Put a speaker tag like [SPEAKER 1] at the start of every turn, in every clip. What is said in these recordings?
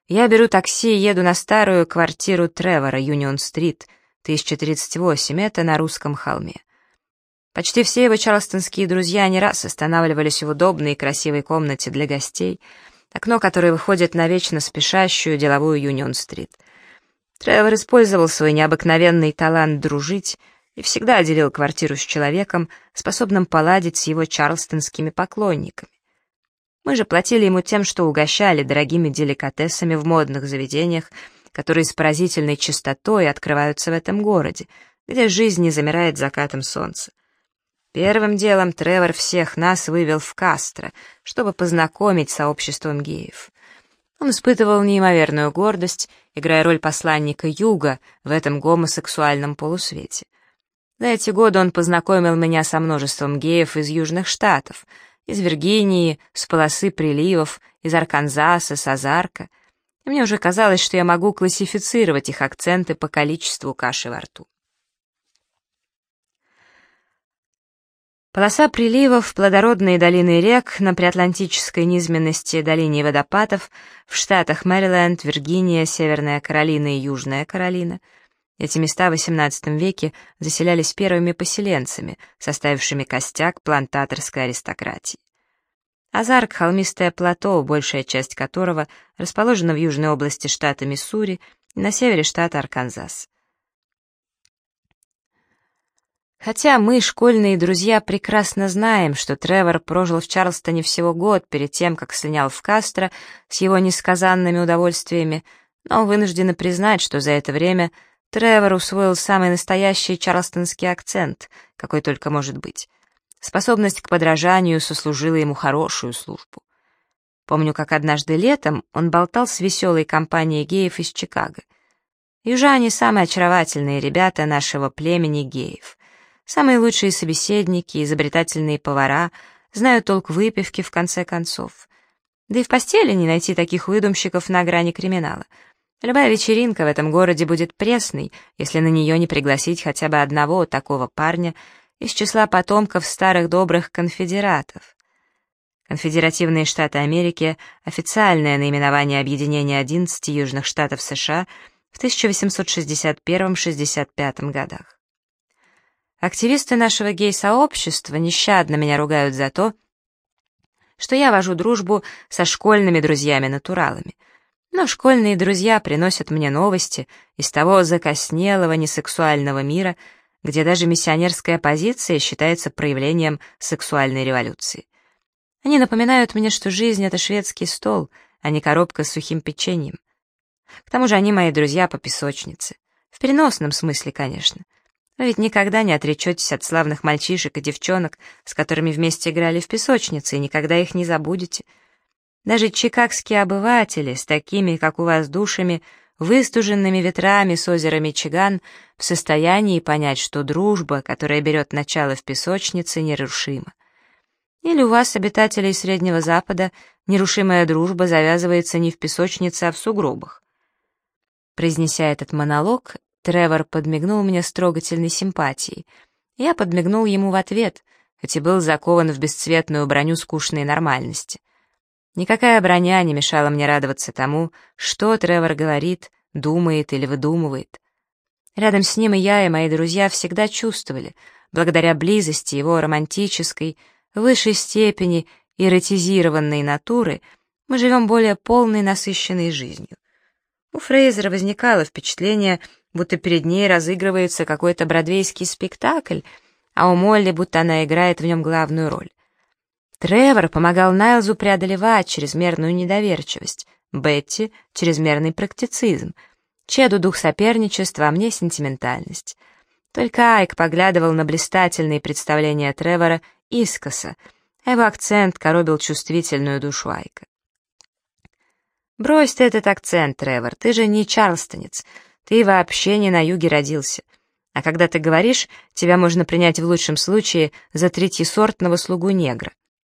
[SPEAKER 1] Я беру такси и еду на старую квартиру Тревора, Юнион-стрит, 1038, это на Русском холме. Почти все его чарлстонские друзья не раз останавливались в удобной и красивой комнате для гостей, окно которой выходит на вечно спешащую деловую Юнион-стрит. Тревор использовал свой необыкновенный талант дружить и всегда делил квартиру с человеком, способным поладить с его чарлстонскими поклонниками. Мы же платили ему тем, что угощали дорогими деликатесами в модных заведениях, которые с поразительной чистотой открываются в этом городе, где жизнь не замирает закатом солнца. Первым делом Тревор всех нас вывел в Кастро, чтобы познакомить с сообществом геев. Он испытывал неимоверную гордость, играя роль посланника Юга в этом гомосексуальном полусвете. За эти годы он познакомил меня со множеством геев из Южных Штатов, из Виргинии, с полосы приливов, из Арканзаса, с Озарка. И мне уже казалось, что я могу классифицировать их акценты по количеству каши во рту. Полоса приливов, плодородные долины рек на приатлантической низменности долине водопадов в штатах Мэриленд, Виргиния, Северная Каролина и Южная Каролина. Эти места в XVIII веке заселялись первыми поселенцами, составившими костяк плантаторской аристократии. Озарк — холмистое плато, большая часть которого расположена в южной области штата Миссури и на севере штата Арканзас. Хотя мы, школьные друзья, прекрасно знаем, что Тревор прожил в Чарлстоне всего год перед тем, как слинял в Кастро с его несказанными удовольствиями, но вынуждены признать, что за это время Тревор усвоил самый настоящий чарлстонский акцент, какой только может быть. Способность к подражанию сослужила ему хорошую службу. Помню, как однажды летом он болтал с веселой компанией геев из Чикаго. Южане — самые очаровательные ребята нашего племени геев. Самые лучшие собеседники, изобретательные повара, знают толк выпивки в конце концов. Да и в постели не найти таких выдумщиков на грани криминала. Любая вечеринка в этом городе будет пресной, если на нее не пригласить хотя бы одного такого парня из числа потомков старых добрых конфедератов. Конфедеративные Штаты Америки — официальное наименование объединения 11 южных штатов США в 1861-65 годах. Активисты нашего гей-сообщества нещадно меня ругают за то, что я вожу дружбу со школьными друзьями-натуралами. Но школьные друзья приносят мне новости из того закоснелого несексуального мира, где даже миссионерская позиция считается проявлением сексуальной революции. Они напоминают мне, что жизнь — это шведский стол, а не коробка с сухим печеньем. К тому же они мои друзья по песочнице. В переносном смысле, конечно. Вы ведь никогда не отречетесь от славных мальчишек и девчонок, с которыми вместе играли в песочнице, и никогда их не забудете. Даже чикагские обыватели, с такими, как у вас, душами, выстуженными ветрами с озера Мичиган, в состоянии понять, что дружба, которая берет начало в песочнице, нерушима. Или у вас, обитателей Среднего Запада, нерушимая дружба завязывается не в песочнице, а в сугробах. Произнеся этот монолог, Тревор подмигнул мне с трогательной симпатией. Я подмигнул ему в ответ, хоть и был закован в бесцветную броню скучной нормальности. Никакая броня не мешала мне радоваться тому, что Тревор говорит, думает или выдумывает. Рядом с ним и я, и мои друзья всегда чувствовали, благодаря близости его романтической, в высшей степени эротизированной натуры, мы живем более полной, насыщенной жизнью. У Фрейзера возникало впечатление, будто перед ней разыгрывается какой-то бродвейский спектакль, а у Молли будто она играет в нем главную роль. Тревор помогал Найлзу преодолевать чрезмерную недоверчивость, Бетти — чрезмерный практицизм, Чеду — дух соперничества, а мне — сентиментальность. Только Айк поглядывал на блистательные представления Тревора искоса, а его акцент коробил чувствительную душу Айка. «Брось ты этот акцент, Тревор, ты же не чарлстонец, ты вообще не на юге родился. А когда ты говоришь, тебя можно принять в лучшем случае за третьесортного слугу-негра.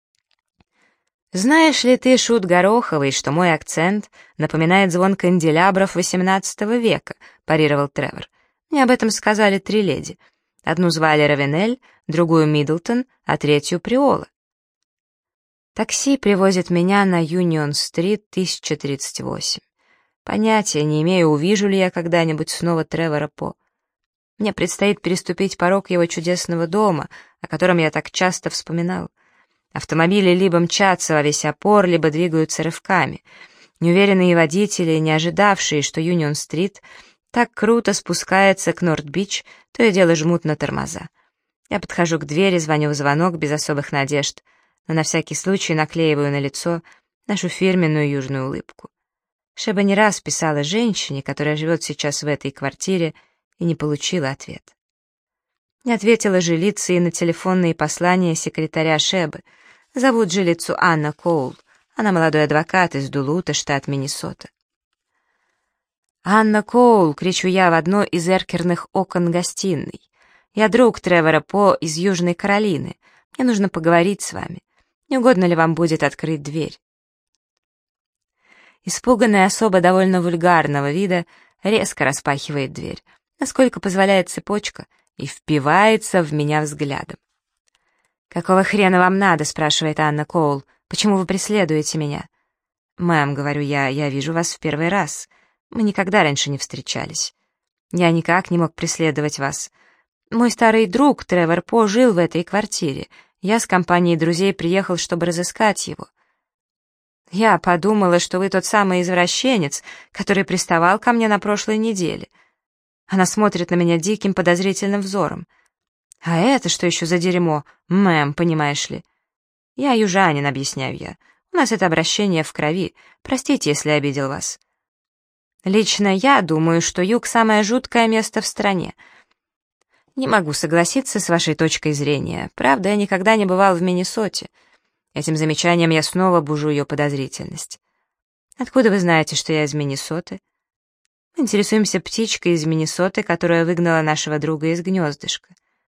[SPEAKER 1] Знаешь ли ты, шут Гороховый, что мой акцент напоминает звон канделябров XVIII века?» — парировал Тревор. «Мне об этом сказали 3 леди. Одну звали Равенель, другую Миддлтон, а третью Приола». Такси привозит меня на Юнион-стрит, 1038. Понятия не имею, увижу ли я когда-нибудь снова Тревора По. Мне предстоит переступить порог его чудесного дома, о котором я так часто вспоминал. Автомобили либо мчатся во весь опор, либо двигаются рывками. Неуверенные водители, не ожидавшие, что Юнион-стрит так круто спускается к Норт-Бич, то и дело жмут на тормоза. Я подхожу к двери, звоню в звонок без особых надежд, но на всякий случай наклеиваю на лицо нашу фирменную южную улыбку. Шеба не раз писала женщине, которая живет сейчас в этой квартире, и не получила ответ. Не ответила жилица и на телефонные послания секретаря Шебы. Зовут жилицу Анна Коул. Она молодой адвокат из Дулута, штат Миннесота. «Анна Коул!» — кричу я в одно из эркерных окон гостиной. «Я друг Тревора По из Южной Каролины. Мне нужно поговорить с вами. Не угодно ли вам будет открыть дверь?» Испуганная особа довольно вульгарного вида резко распахивает дверь, насколько позволяет цепочка, и впивается в меня взглядом. «Какого хрена вам надо?» — спрашивает Анна Коул. «Почему вы преследуете меня?» «Мэм», — говорю я вижу вас в первый раз. Мы никогда раньше не встречались. Я никак не мог преследовать вас. Мой старый друг Тревор По жил в этой квартире. Я с компанией друзей приехал, чтобы разыскать его. Я подумала, что вы тот самый извращенец, который приставал ко мне на прошлой неделе. Она смотрит на меня диким подозрительным взором. А это что еще за дерьмо, мэм, понимаешь ли? Я южанин, объясняю я. У нас это обращение в крови. Простите, если обидел вас. Лично я думаю, что юг — самое жуткое место в стране. Не могу согласиться с вашей точкой зрения. Правда, я никогда не бывал в Миннесоте. Этим замечанием я снова бужу ее подозрительность. Откуда вы знаете, что я из Миннесоты? Мы интересуемся птичкой из Миннесоты, которая выгнала нашего друга из гнездышка.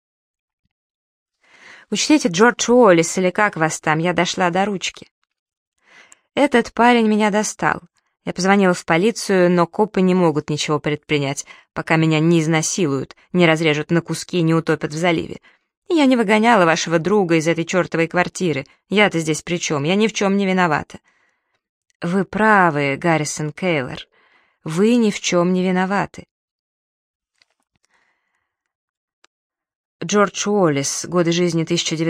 [SPEAKER 1] Учтите, Джордж Уоллес, или как вас там, я дошла до ручки. Этот парень меня достал. Я позвонила в полицию, но копы не могут ничего предпринять, пока меня не изнасилуют, не разрежут на куски и не утопят в заливе. И я не выгоняла вашего друга из этой чертовой квартиры. Я-то здесь при чем? Я ни в чем не виновата. Вы правы, Гаррисон Кейлор. Вы ни в чем не виноваты. Джордж Уоллес, годы жизни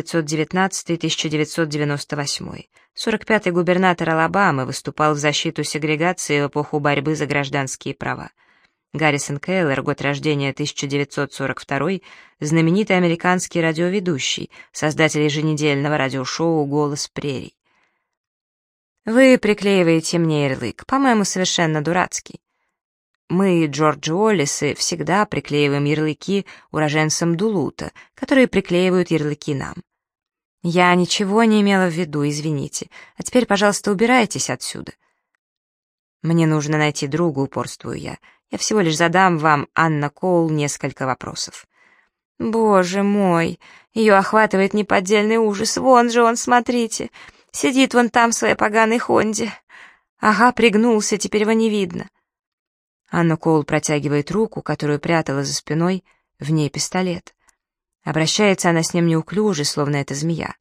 [SPEAKER 1] 1919-1998. 45-й губернатор Алабамы, выступал в защиту сегрегации в эпоху борьбы за гражданские права. Гаррисон Кейлор, год рождения 1942, знаменитый американский радиоведущий, создатель еженедельного радиошоу «Голос прерий». Вы приклеиваете мне ярлык, по-моему, совершенно дурацкий. Мы, Джордж Уоллесы, всегда приклеиваем ярлыки уроженцам Дулута, которые приклеивают ярлыки нам. Я ничего не имела в виду, извините. А теперь, пожалуйста, убирайтесь отсюда. Мне нужно найти друга, упорствую я. Я всего лишь задам вам, Анна Коул, несколько вопросов. Боже мой, ее охватывает неподдельный ужас. Вон же он, смотрите. Сидит вон там в своей поганой Хонде. Ага, пригнулся, теперь его не видно. Анна Коул протягивает руку, которую прятала за спиной, в ней пистолет. Обращается она с ним неуклюже, словно это змея.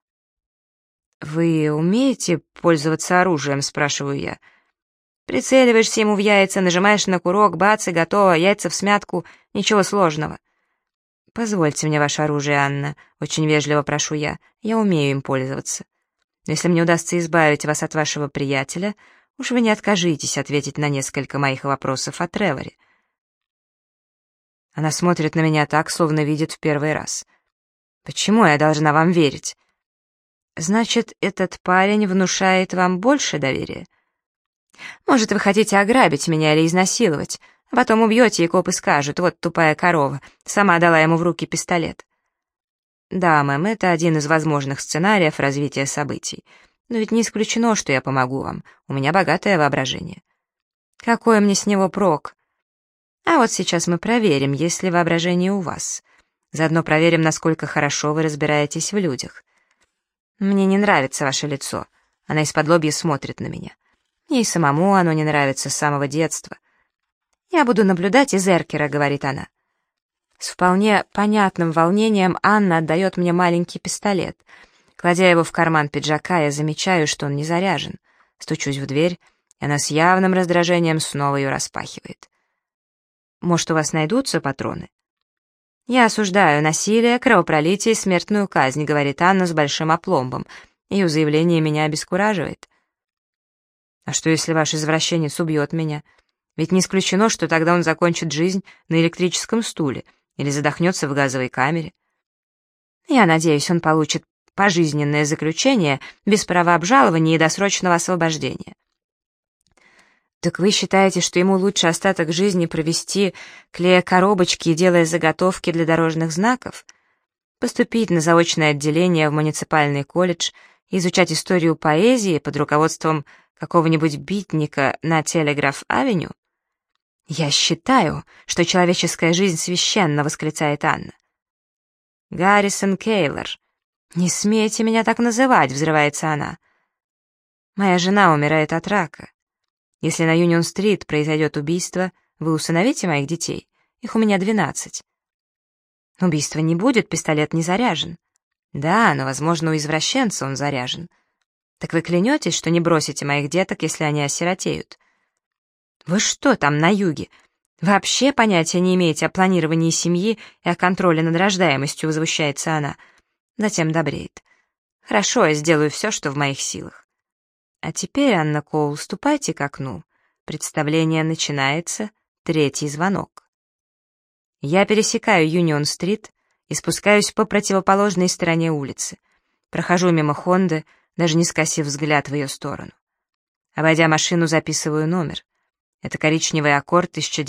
[SPEAKER 1] «Вы умеете пользоваться оружием?» — спрашиваю я. Прицеливаешься ему в яйца, нажимаешь на курок, бац, и готово, яйца всмятку, ничего сложного. «Позвольте мне ваше оружие, Анна», — очень вежливо прошу я умею им пользоваться. Но если мне удастся избавить вас от вашего приятеля, уж вы не откажитесь ответить на несколько моих вопросов о Треворе. Она смотрит на меня так, словно видит в первый раз. Почему я должна вам верить? Значит, этот парень внушает вам больше доверия? Может, вы хотите ограбить меня или изнасиловать, а потом убьете, и копы скажут: вот тупая корова, сама дала ему в руки пистолет. Да, мэм, это один из возможных сценариев развития событий. Но ведь не исключено, что я помогу вам. У меня богатое воображение. Какой мне с него прок? А вот сейчас мы проверим, есть ли воображение у вас. Заодно проверим, насколько хорошо вы разбираетесь в людях. Мне не нравится ваше лицо. Она из-подлобья смотрит на меня. Мне и самому оно не нравится с самого детства. «Я буду наблюдать из эркера», — говорит она. С вполне понятным волнением Анна отдает мне маленький пистолет. Кладя его в карман пиджака, я замечаю, что он не заряжен. Стучусь в дверь, Она с явным раздражением снова ее распахивает. «Может, у вас найдутся патроны?» «Я осуждаю насилие, кровопролитие и смертную казнь», — говорит Анна с большим опломбом. Ее заявление меня обескураживает. «А что, если ваш извращенец убьет меня? Ведь не исключено, что тогда он закончит жизнь на электрическом стуле или задохнется в газовой камере. Я надеюсь, он получит пожизненное заключение без права обжалования и досрочного освобождения». «Так вы считаете, что ему лучше остаток жизни провести, клея коробочки и делая заготовки для дорожных знаков? Поступить на заочное отделение в муниципальный колледж и изучать историю поэзии под руководством какого-нибудь битника на Телеграф-авеню?» «Я считаю, что человеческая жизнь священна», — восклицает Анна. «Гаррисон Кейлор». «Не смейте меня так называть», — взрывается она. «Моя жена умирает от рака. Если на Юнион-стрит произойдет убийство, вы усыновите моих детей? Их у меня 12. Убийства не будет, пистолет не заряжен. Да, но, возможно, у извращенца он заряжен. Так вы клянетесь, что не бросите моих деток, если они осиротеют? Вы что там на юге? Вообще понятия не имеете о планировании семьи и о контроле над рождаемостью, возмущается она. Затем добреет. Хорошо, я сделаю все, что в моих силах. А теперь, Анна Коул, ступайте к окну. Представление начинается, 3-й звонок. Я пересекаю Юнион-стрит и спускаюсь по противоположной стороне улицы. Прохожу мимо Хонды, даже не скосив взгляд в ее сторону. Обойдя машину, записываю номер. Это коричневый Аккорд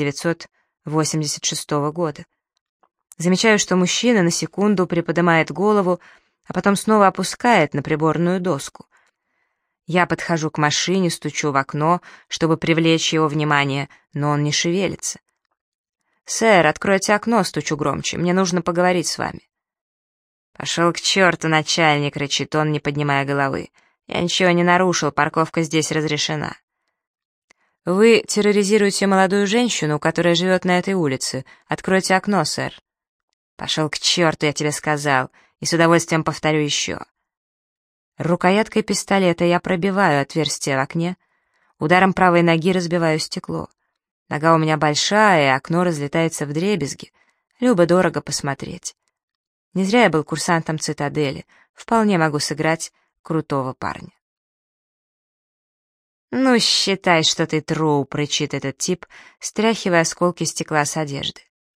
[SPEAKER 1] 1986 года. Замечаю, что мужчина на секунду приподнимает голову, а потом снова опускает на приборную доску. Я подхожу к машине, стучу в окно, чтобы привлечь его внимание, но он не шевелится. «Сэр, откройте окно», — стучу громче, — «мне нужно поговорить с вами». «Пошел к черту, начальник», — рычит он, не поднимая головы. «Я ничего не нарушил, парковка здесь разрешена». «Вы терроризируете молодую женщину, которая живет на этой улице. Откройте окно, сэр». «Пошел к черту, я тебе сказал, и с удовольствием повторю еще». Рукояткой пистолета я пробиваю отверстие в окне, ударом правой ноги разбиваю стекло. Нога у меня большая, и окно разлетается вдребезги. Любо-дорого посмотреть. Не зря я был курсантом цитадели, вполне могу сыграть крутого парня. «Ну, считай, что ты труп», — рычит этот тип, стряхивая осколки стекла с одежды.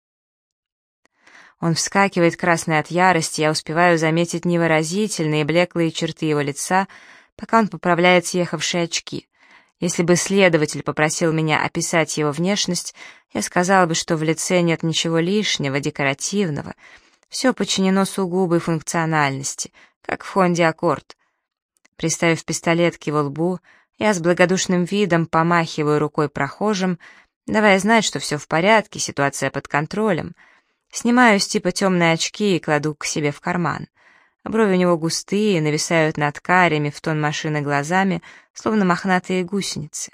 [SPEAKER 1] Он вскакивает, красный от ярости, я успеваю заметить невыразительные блеклые черты его лица, пока он поправляет съехавшие очки. Если бы следователь попросил меня описать его внешность, я сказала бы, что в лице нет ничего лишнего, декоративного. Все подчинено сугубой функциональности, как в Хонде Аккорд. Приставив пистолет к его лбу, я с благодушным видом помахиваю рукой прохожим, давая знать, что все в порядке, ситуация под контролем. Снимаю с типа темные очки и кладу к себе в карман. Брови у него густые, нависают над карими в тон машины глазами, словно мохнатые гусеницы.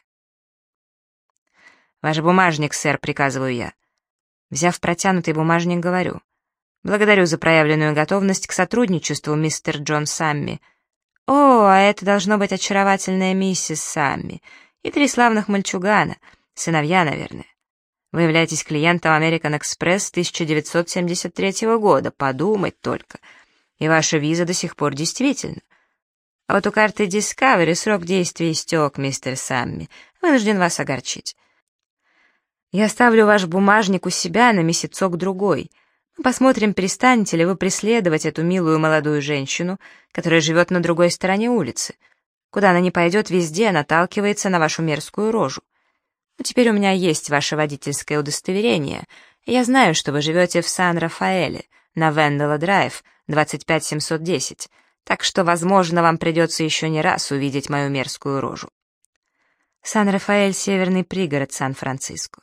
[SPEAKER 1] «Ваш бумажник, сэр», — приказываю я. Взяв протянутый бумажник, говорю: «Благодарю за проявленную готовность к сотрудничеству, мистер Джон Самми». «О, а это должно быть очаровательная миссис Самми. И 3 славных мальчугана, сыновья, наверное. Вы являетесь клиентом American Express 1973 года, подумать только. И ваша виза до сих пор действительна. А вот у карты Discovery срок действия истек, мистер Самми. Вынужден вас огорчить. Я оставлю ваш бумажник у себя на месяцок-другой. Мы посмотрим, перестанете ли вы преследовать эту милую молодую женщину, которая живет на другой стороне улицы. Куда она ни пойдет, везде наталкивается на вашу мерзкую рожу. Но теперь у меня есть ваше водительское удостоверение, и я знаю, что вы живете в Сан-Рафаэле, на Венделла-драйв, 25710, так что, возможно, вам придется еще не раз увидеть мою мерзкую рожу. Сан-Рафаэль — северный пригород Сан-Франциско.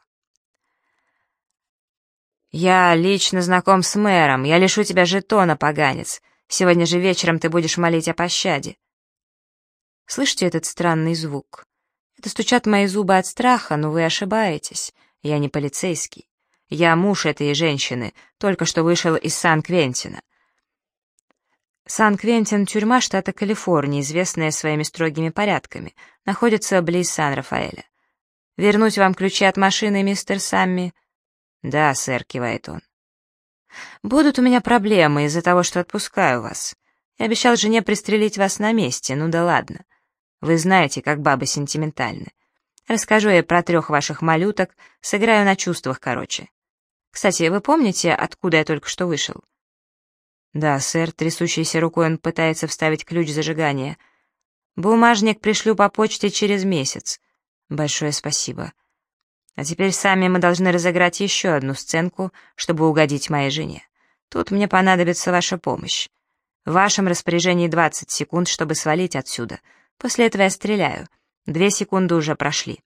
[SPEAKER 1] «Я лично знаком с мэром, я лишу тебя жетона, поганец. Сегодня же вечером ты будешь молить о пощаде». Слышите этот странный звук? Это стучат мои зубы от страха, но вы ошибаетесь. Я не полицейский. Я муж этой женщины, только что вышел из Сан-Квентина. Сан-Квентин — тюрьма штата Калифорния, известная своими строгими порядками, находится близ Сан-Рафаэля. Вернуть вам ключи от машины, мистер Самми? Да, сэр, кивает он. Будут у меня проблемы из-за того, что отпускаю вас. Я обещал жене пристрелить вас на месте, ну да ладно. Вы знаете, как бабы сентиментальны. Расскажу я про 3 ваших малюток, сыграю на чувствах, короче. Кстати, вы помните, откуда я только что вышел? Да, сэр, трясущейся рукой он пытается вставить ключ зажигания. Бумажник пришлю по почте через месяц. Большое спасибо. А теперь сами мы должны разыграть еще одну сценку, чтобы угодить моей жене. Тут мне понадобится ваша помощь. В вашем распоряжении 20 секунд, чтобы свалить отсюда. После этого я стреляю. 2 секунды уже прошли.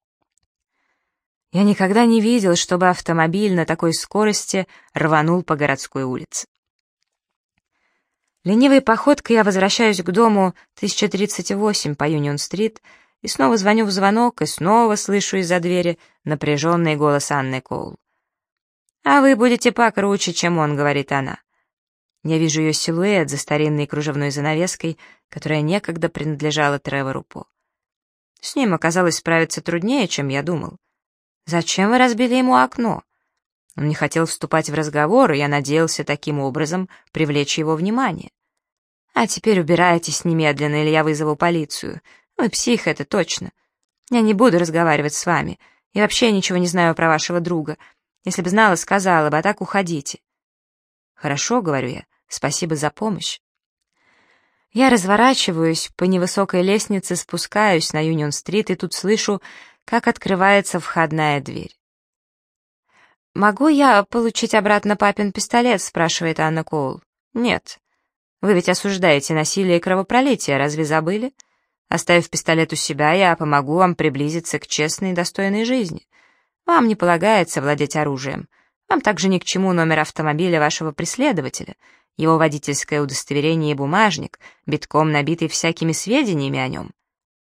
[SPEAKER 1] Я никогда не видел, чтобы автомобиль на такой скорости рванул по городской улице. Ленивой походкой я возвращаюсь к дому 1038 по Юнион-стрит и снова звоню в звонок, и снова слышу из-за двери напряженный голос Анны Коул. «А вы будете покруче, чем он», — говорит она. Я вижу ее силуэт за старинной кружевной занавеской, которая некогда принадлежала Тревору По. С ним оказалось справиться труднее, чем я думал. «Зачем вы разбили ему окно?» Он не хотел вступать в разговор, и я надеялся таким образом привлечь его внимание. «А теперь убирайтесь немедленно, или я вызову полицию. Вы псих, это точно. Я не буду разговаривать с вами. И вообще я ничего не знаю про вашего друга. Если бы знала, сказала бы, а так уходите». «Хорошо», — говорю я, — «спасибо за помощь». Я разворачиваюсь, по невысокой лестнице спускаюсь на Юнион-стрит и тут слышу, как открывается входная дверь. «Могу я получить обратно папин пистолет?» — спрашивает Анна Коул. «Нет. Вы ведь осуждаете насилие и кровопролитие, разве забыли? Оставив пистолет у себя, я помогу вам приблизиться к честной и достойной жизни. Вам не полагается владеть оружием. Вам также ни к чему номер автомобиля вашего преследователя, его водительское удостоверение и бумажник, битком набитый всякими сведениями о нем».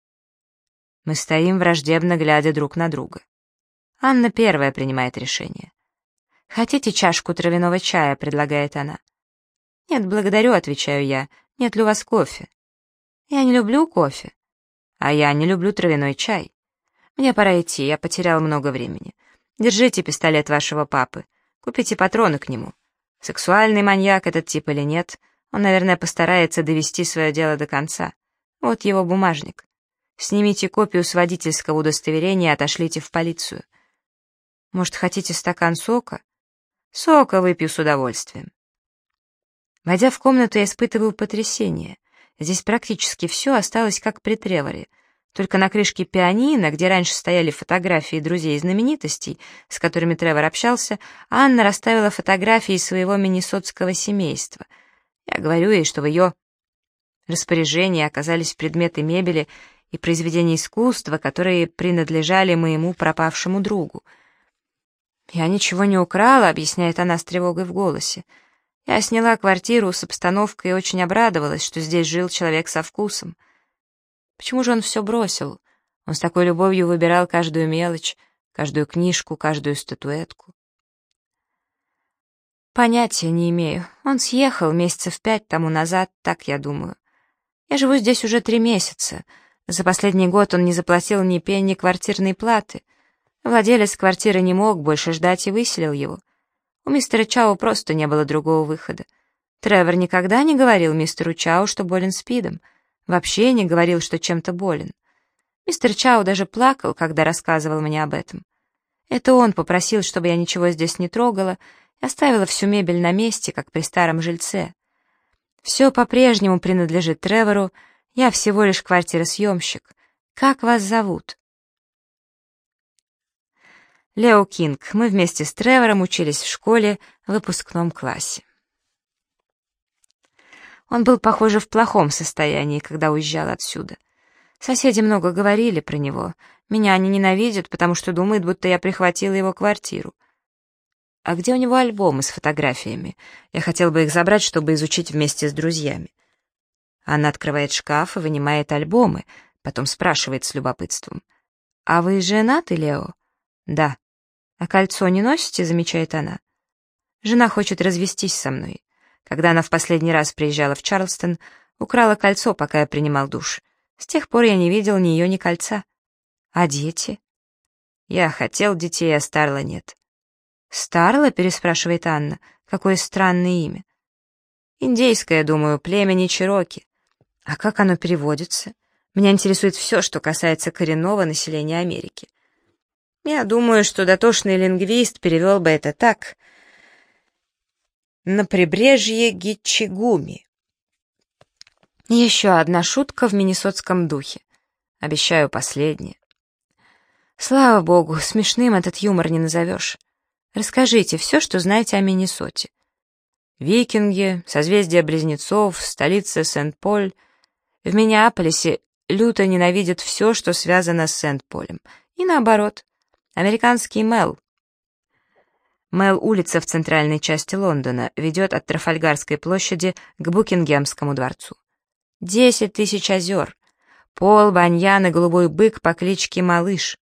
[SPEAKER 1] Мы стоим враждебно, глядя друг на друга. Анна первая принимает решение. «Хотите чашку травяного чая?» — предлагает она. «Нет, благодарю», — отвечаю я. «Нет ли у вас кофе?» «Я не люблю кофе». «А я не люблю травяной чай. Мне пора идти, я потерял много времени. Держите пистолет вашего папы. Купите патроны к нему. Сексуальный маньяк этот тип или нет, он, наверное, постарается довести свое дело до конца. Вот его бумажник. Снимите копию с водительского удостоверения и отошлите в полицию. Может, хотите стакан сока? Сока выпью с удовольствием». Войдя в комнату, я испытываю потрясение. Здесь практически все осталось как при Треворе. Только на крышке пианино, где раньше стояли фотографии друзей и знаменитостей, с которыми Тревор общался, Анна расставила фотографии своего миннесотского семейства. Я говорю ей, что в ее распоряжении оказались предметы мебели и произведения искусства, которые принадлежали моему пропавшему другу. «Я ничего не украла», — объясняет она с тревогой в голосе. «Я сняла квартиру с обстановкой и очень обрадовалась, что здесь жил человек со вкусом. Почему же он все бросил? Он с такой любовью выбирал каждую мелочь, каждую книжку, каждую статуэтку». «Понятия не имею. Он съехал месяцев 5 тому назад, так я думаю. Я живу здесь уже 3 месяца. За последний год он не заплатил ни пенни квартирной платы. Владелец квартиры не мог больше ждать и выселил его. У мистера Чао просто не было другого выхода. Тревор никогда не говорил мистеру Чао, что болен СПИДом. Вообще не говорил, что чем-то болен. Мистер Чао даже плакал, когда рассказывал мне об этом. Это он попросил, чтобы я ничего здесь не трогала, и оставила всю мебель на месте, как при старом жильце. Все по-прежнему принадлежит Тревору, я всего лишь квартиросъемщик. Как вас зовут?» Лео Кинг. Мы вместе с Тревором учились в школе в выпускном классе. Он был, похоже, в плохом состоянии, когда уезжал отсюда. Соседи много говорили про него. Меня они ненавидят, потому что думают, будто я прихватила его квартиру. «А где у него альбомы с фотографиями? Я хотел бы их забрать, чтобы изучить вместе с друзьями». Она открывает шкаф и вынимает альбомы, потом спрашивает с любопытством. «А вы женаты, Лео?» «Да». «А кольцо не носите?» — замечает она. «Жена хочет развестись со мной. Когда она в последний раз приезжала в Чарльстон, украла кольцо, пока я принимал душ. С тех пор я не видел ни ее, ни кольца. А дети? Я хотел детей, а Старла нет. «Старла?» — переспрашивает Анна. «Какое странное имя». «Индейское, думаю, племени Чероки». «А как оно переводится? Меня интересует все, что касается коренного населения Америки». «Я думаю, что дотошный лингвист перевел бы это так. На прибрежье Гитчигуми». Еще одна шутка в миннесотском духе. Обещаю, последняя. Слава богу, смешным этот юмор не назовешь. Расскажите все, что знаете о Миннесоте. Викинги, созвездие Близнецов, столица Сент-Поль. В Миннеаполисе люто ненавидят все, что связано с Сент-Полем. И наоборот. Американский Мэл. Мэл-улица в центральной части Лондона ведет от Трафальгарской площади к Букингемскому дворцу. 10 тысяч озер. Пол, баньян и голубой бык по кличке Малыш.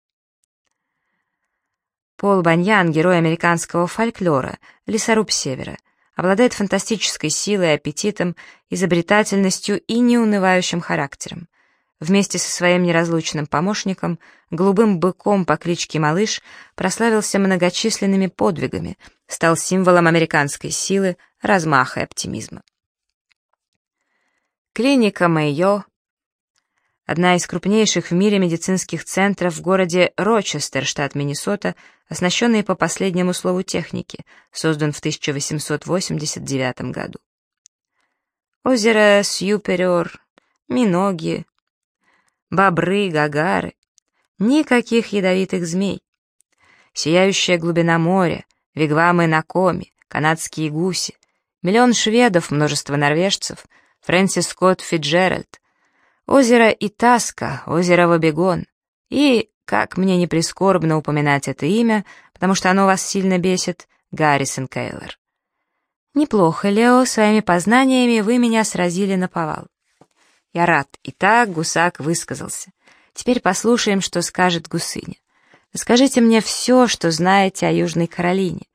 [SPEAKER 1] Пол Баньян — герой американского фольклора, лесоруб Севера, обладает фантастической силой, аппетитом, изобретательностью и неунывающим характером. Вместе со своим неразлучным помощником, голубым быком по кличке Малыш, прославился многочисленными подвигами, стал символом американской силы, размаха и оптимизма. Клиника Мэйо — одна из крупнейших в мире медицинских центров в городе Рочестер, штат Миннесота, оснащенный по последнему слову техники, создан в 1889 году. Озеро Сьюпериор, миноги, бобры, гагары, никаких ядовитых змей. Сияющая глубина моря, вигвамы на Коми, канадские гуси, миллион шведов, множество норвежцев, Фрэнсис Скотт Фитджеральд, озеро Итаска, озеро Вобегон и, как мне не прискорбно упоминать это имя, потому что оно вас сильно бесит, Гаррисон Кейлор. Неплохо, Лео, своими познаниями вы меня сразили наповал. Я рад. Итак, гусак высказался. Теперь послушаем, что скажет гусыня. Расскажите мне все, что знаете о Южной Каролине.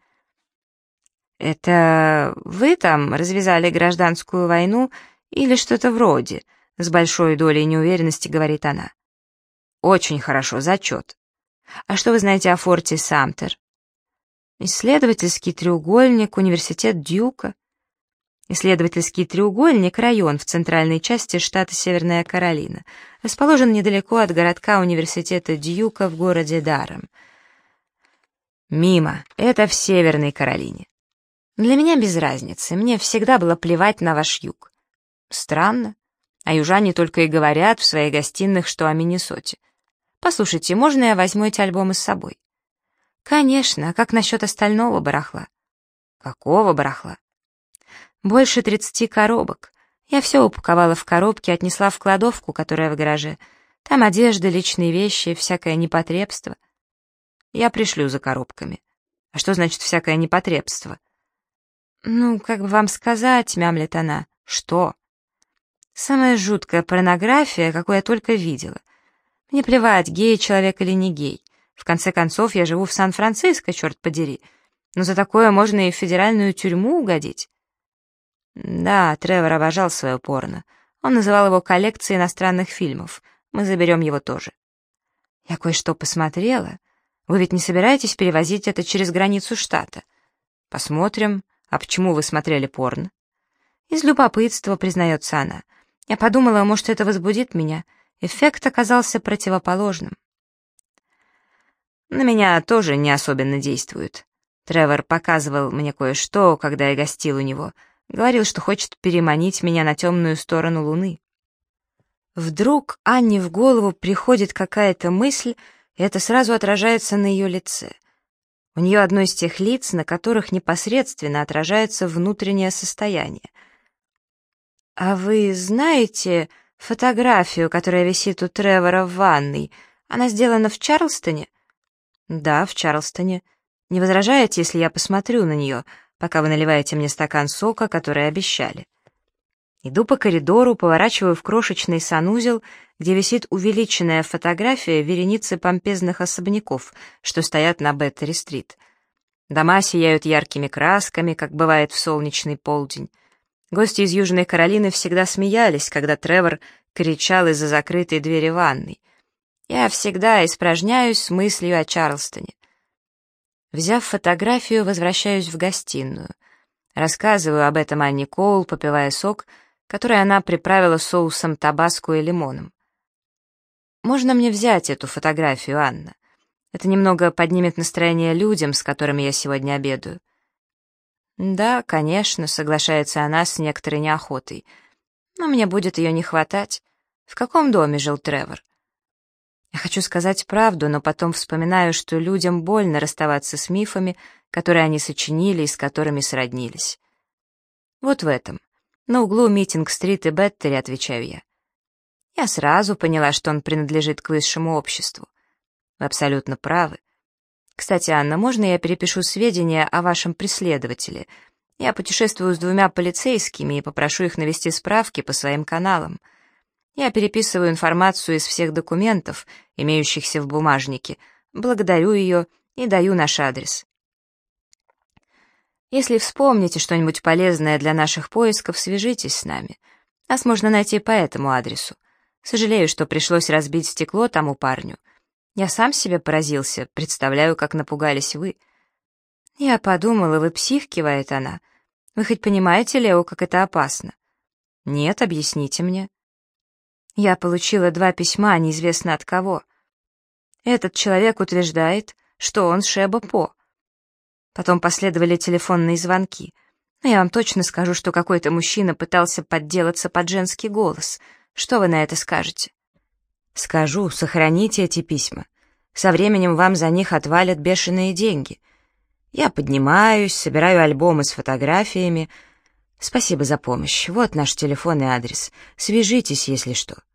[SPEAKER 1] Это вы там развязали гражданскую войну или что-то вроде? С большой долей неуверенности говорит она. Очень хорошо, зачет. А что вы знаете о форте Самтер? Исследовательский треугольник, университет Дьюка. Исследовательский треугольник — район в центральной части штата Северная Каролина, расположен недалеко от городка университета Дьюка в городе Даррем. Мимо, это в Северной Каролине. Для меня без разницы, мне всегда было плевать на ваш юг. Странно. А южане только и говорят в своих гостиных, что о Миннесоте. Послушайте, можно я возьму эти альбомы с собой? Конечно, а как насчет остального барахла? Какого барахла? Больше 30 коробок. Я все упаковала в коробки, отнесла в кладовку, которая в гараже. Там одежда, личные вещи, всякое непотребство. Я пришлю за коробками. А что значит всякое непотребство? Ну, как бы вам сказать, мямлет она. Что? Самая жуткая порнография, какую я только видела. Мне плевать, гей человек или не гей. В конце концов, я живу в Сан-Франциско, черт подери. Но за такое можно и в федеральную тюрьму угодить. Да, Тревор обожал свое порно. Он называл его коллекцией иностранных фильмов. Мы заберем его тоже. Я кое-что посмотрела. Вы ведь не собираетесь перевозить это через границу штата? Посмотрим. А почему вы смотрели порно? Из любопытства, признается она. Я подумала, может, это возбудит меня. Эффект оказался противоположным. На меня тоже не особенно действует. Тревор показывал мне кое-что, когда я гостил у него. Говорил, что хочет переманить меня на темную сторону Луны. Вдруг Анне в голову приходит какая-то мысль, и это сразу отражается на ее лице. У нее одно из тех лиц, на которых непосредственно отражается внутреннее состояние. «А вы знаете фотографию, которая висит у Тревора в ванной? Она сделана в Чарльстоне?» «Да, в Чарльстоне. Не возражаете, если я посмотрю на нее, пока вы наливаете мне стакан сока, который обещали?» Иду по коридору, поворачиваю в крошечный санузел, где висит увеличенная фотография вереницы помпезных особняков, что стоят на Беттери-стрит. Дома сияют яркими красками, как бывает в солнечный полдень. Гости из Южной Каролины всегда смеялись, когда Тревор кричал из-за закрытой двери ванной. Я всегда испражняюсь с мыслью о Чарльстоне. Взяв фотографию, возвращаюсь в гостиную. Рассказываю об этом Анне Коул, попивая сок, который она приправила соусом табаско и лимоном. «Можно мне взять эту фотографию, Анна? Это немного поднимет настроение людям, с которыми я сегодня обедаю». «Да, конечно», — соглашается она с некоторой неохотой. «Но мне будет ее не хватать. В каком доме жил Тревор?» Я хочу сказать правду, но потом вспоминаю, что людям больно расставаться с мифами, которые они сочинили и с которыми сроднились. Вот в этом. На углу Митинг-стрит и Беттери, отвечаю я. Я сразу поняла, что он принадлежит к высшему обществу. Вы абсолютно правы. Кстати, Анна, можно я перепишу сведения о вашем преследователе? Я путешествую с 2 полицейскими и попрошу их навести справки по своим каналам. Я переписываю информацию из всех документов, имеющихся в бумажнике, благодарю ее и даю наш адрес. Если вспомните что-нибудь полезное для наших поисков, свяжитесь с нами. Нас можно найти по этому адресу. Сожалею, что пришлось разбить стекло тому парню. Я сам себе поразился, представляю, как напугались вы. Я подумала, вы псих, кивает она. Вы хоть понимаете, Лео, как это опасно? Нет, объясните мне. Я получила 2 письма, неизвестно от кого. Этот человек утверждает, что он Шеба По. Потом последовали телефонные звонки. Но я вам точно скажу, что какой-то мужчина пытался подделаться под женский голос. Что вы на это скажете? Скажу, сохраните эти письма. Со временем вам за них отвалят бешеные деньги. Я поднимаюсь, собираю альбомы с фотографиями. Спасибо за помощь. Вот наш телефон и адрес. Свяжитесь, если что.